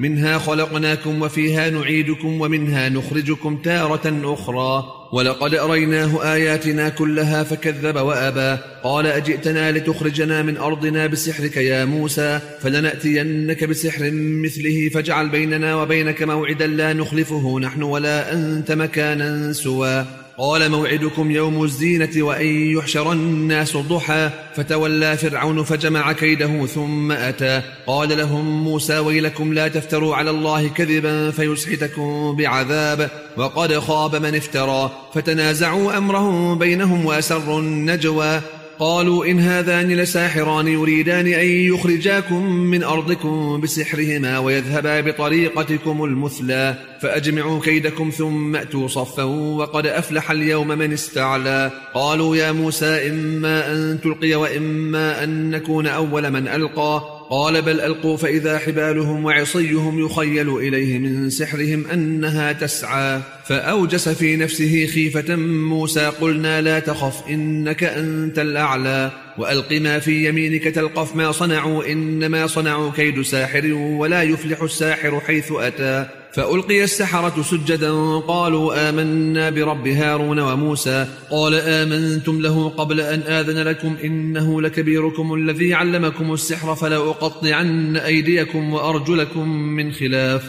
منها خلقناكم وفيها نعيدكم ومنها نخرجكم تارة أخرى ولقد أريناه آياتنا كلها فكذب وأبى قال أجئتنا لتخرجنا من أرضنا بسحرك يا موسى فلنأتينك بسحر مثله فاجعل بيننا وبينك موعدا لا نخلفه نحن ولا أنت مكانا سوى قال موعدكم يوم الزينة وأن يحشر الناس ضحى فتولى فرعون فجمع كيده ثم أتى قال لهم موسى ويلكم لا تفتروا على الله كذبا فيسحتكم بعذاب وقد خاب من افترى فتنازعوا أمرهم بينهم وأسروا النجوى قالوا إن هذان لساحران يريدان أن يخرجاكم من أرضكم بسحرهما ويذهبا بطريقتكم المثلى فأجمعوا كيدكم ثم أتوا صفا وقد أفلح اليوم من استعلى قالوا يا موسى إما أن تلقي وإما أن نكون أول من ألقى قال بل ألقوا فإذا حبالهم وعصيهم يخيل إليه من سحرهم أنها تسعى فأوجس في نفسه خيفة موسى قلنا لا تخف إنك أنت الأعلى وألق ما في يمينك تلقف ما صنعوا إنما صنعوا كيد ساحر ولا يفلح الساحر حيث أتى فألقي السحرة سجدا قالوا آمنا برب هارون وموسى قال آمنتم له قبل أن آذن لكم إنه لكبيركم الذي علمكم السحر فلأقطعن أيديكم وأرجلكم من خلاف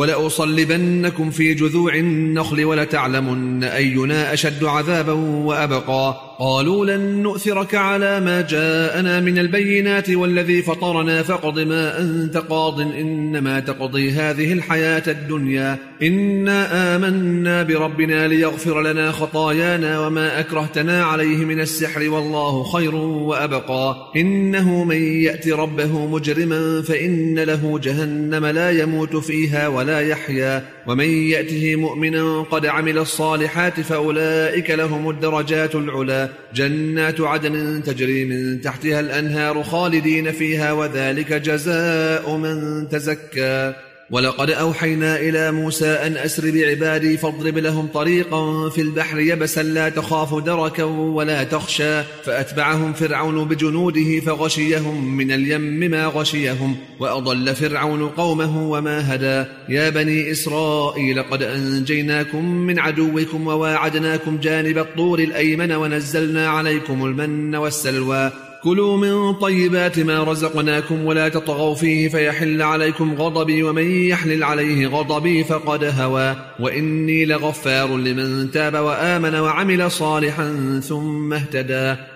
ولأصلبنكم في جذوع النخل ولتعلمن أينا أشد عذابا وأبقى قالوا لن نؤثرك على ما جاءنا من البينات والذي فطرنا فاقض ما أنت قاض إنما تقضي هذه الحياة الدنيا إنا آمنا بربنا ليغفر لنا خطايانا وما أكرهتنا عليه من السحر والله خير وأبقى إنه من يأت ربه مجرما فإن له جهنم لا يموت فيها ولا يحيا ومن يأته مؤمنا قد عمل الصالحات فأولئك لهم الدرجات العلا جنات عدن تجري من تحتها الأنهار خالدين فيها وذلك جزاء من تزكى ولقد أوحينا إلى موسى أن أسر بعبادي فاضرب لهم طريقا في البحر يبسا لا تخاف دركا ولا تخشى فأتبعهم فرعون بجنوده فغشيهم من اليم ما غشيهم وأضل فرعون قومه وما هدى يا بني إسرائيل قد أنجيناكم من عدوكم وواعدناكم جانب الطور الأيمن ونزلنا عليكم المن والسلوى كلوا من طيبات ما رزقناكم ولا تطغوا فيه فيحل عليكم غضبي ومن يحلل عليه غضبي فقد هوى وإني لغفار لمن تاب وآمن وعمل صالحا ثم اهتدى